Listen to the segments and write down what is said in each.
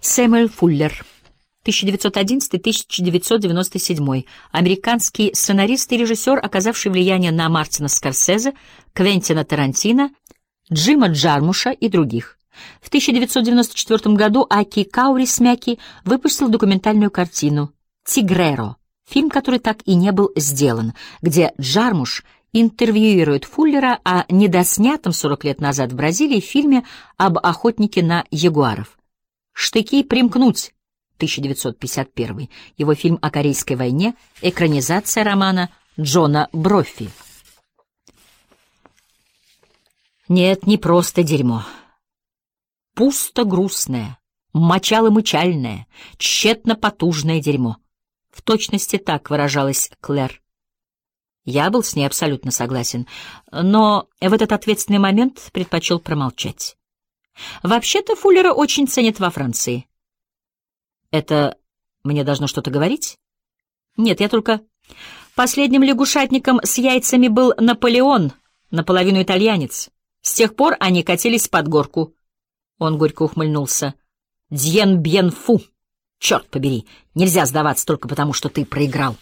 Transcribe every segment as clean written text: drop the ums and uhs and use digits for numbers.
Сэмюэл Фуллер, 1911-1997, американский сценарист и режиссер, оказавший влияние на Мартина Скорсезе, Квентина Тарантино, Джима Джармуша и других. В 1994 году Аки Каурисмяки выпустил документальную картину «Тигреро», фильм, который так и не был сделан, где Джармуш интервьюирует Фуллера о недоснятом 40 лет назад в Бразилии фильме об охотнике на ягуаров. «Штыки примкнуть», 1951, его фильм о Корейской войне, экранизация романа Джона Броффи. Нет, не просто дерьмо. Пусто-грустное, мочало-мычальное, тщетно-потужное дерьмо. В точности так выражалась Клэр. Я был с ней абсолютно согласен, но в этот ответственный момент предпочел промолчать. Вообще-то Фуллера очень ценят во Франции. Это мне должно что-то говорить? Нет, я только... Последним лягушатником с яйцами был Наполеон, наполовину итальянец. С тех пор они катились под горку. Он горько ухмыльнулся. «Дьен бьен фу! Черт побери! Нельзя сдаваться только потому, что ты проиграл!»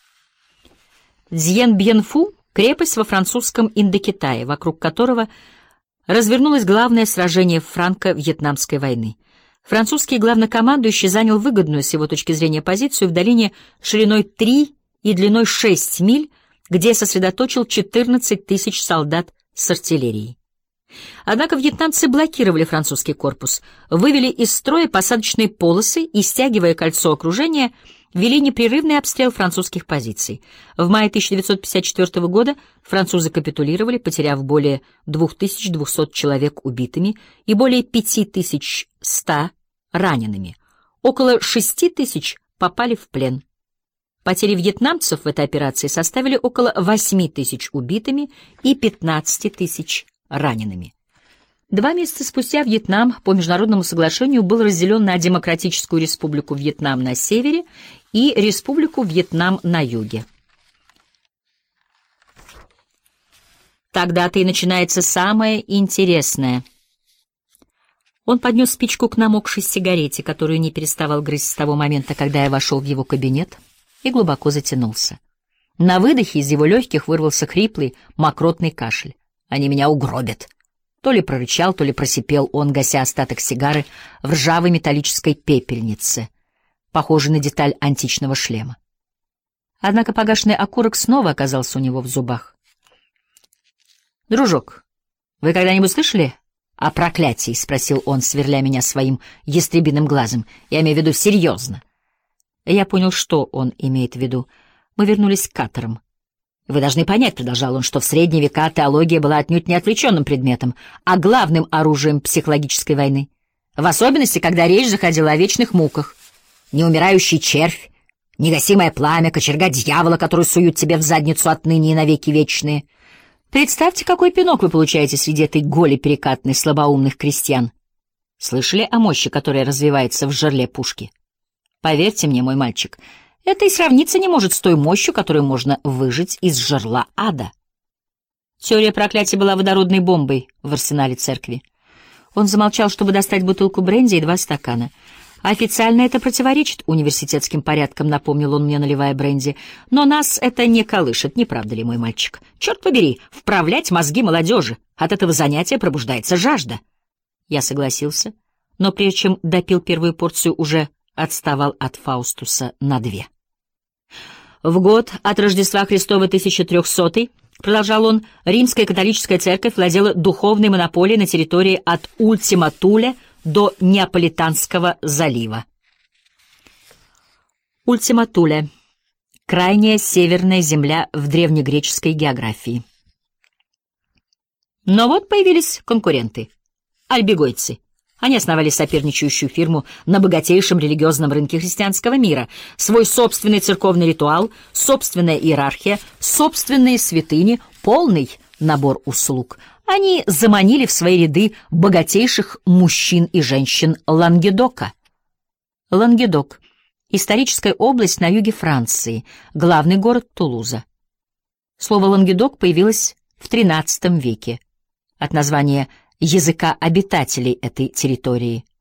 Дьен бьен фу — крепость во французском Индокитае, вокруг которого развернулось главное сражение франко-вьетнамской войны. Французский главнокомандующий занял выгодную с его точки зрения позицию в долине шириной 3 и длиной 6 миль, где сосредоточил 14 тысяч солдат с артиллерией. Однако вьетнамцы блокировали французский корпус, вывели из строя посадочные полосы и, стягивая кольцо окружения, вели непрерывный обстрел французских позиций. В мае 1954 года французы капитулировали, потеряв более 2200 человек убитыми и более 5100 ранеными. Около 6000 попали в плен. Потери вьетнамцев в этой операции составили около 8000 убитыми и 15 тысяч ранеными. 2 месяца спустя Вьетнам по международному соглашению был разделен на Демократическую Республику Вьетнам на севере и Республику Вьетнам на юге. Тогда-то и начинается самое интересное. Он поднес спичку к намокшей сигарете, которую не переставал грызть с того момента, когда я вошел в его кабинет, и глубоко затянулся. На выдохе из его легких вырвался хриплый, мокротный кашель. «Они меня угробят!» То ли прорычал, то ли просипел он, гася остаток сигары в ржавой металлической пепельнице, похожей на деталь античного шлема. Однако погашенный окурок снова оказался у него в зубах. «Дружок, вы когда-нибудь слышали о проклятии?» — спросил он, сверля меня своим ястребиным глазом. «Я имею в виду серьезно». Я понял, что он имеет в виду. Мы вернулись к каторам. «Вы должны понять, — продолжал он, — что в средние века теология была отнюдь не отвлеченным предметом, а главным оружием психологической войны. В особенности, когда речь заходила о вечных муках. Неумирающий червь, негасимое пламя, кочерга дьявола, который суют тебе в задницу отныне и навеки вечные. Представьте, какой пинок вы получаете среди этой голи перекатной слабоумных крестьян. Слышали о мощи, которая развивается в жерле пушки? Поверьте мне, мой мальчик, — это и сравниться не может с той мощью, которую можно выжать из жерла ада. Теория проклятия была водородной бомбой в арсенале церкви. Он замолчал, чтобы достать бутылку бренди и 2 стакана. Официально это противоречит университетским порядкам, напомнил он мне, наливая бренди. Но нас это не колышет, не правда ли, мой мальчик? Черт побери, вправлять мозги молодежи. От этого занятия пробуждается жажда. Я согласился, но прежде чем допил первую порцию, уже отставал от Фаустуса на 2. В год от Рождества Христова 1300, продолжал он, Римская католическая церковь владела духовной монополией на территории от Ультима-Туле до Неаполитанского залива. Ультима-Туле — крайняя северная земля в древнегреческой географии. Но вот появились конкуренты — альбегойцы. Они основали соперничающую фирму на богатейшем религиозном рынке христианского мира, свой собственный церковный ритуал, собственная иерархия, собственные святыни, полный набор услуг. Они заманили в свои ряды богатейших мужчин и женщин Лангедока. Лангедок — историческая область на юге Франции, главный город Тулуза. Слово «Лангедок» появилось в XIII веке от названия языка обитателей этой территории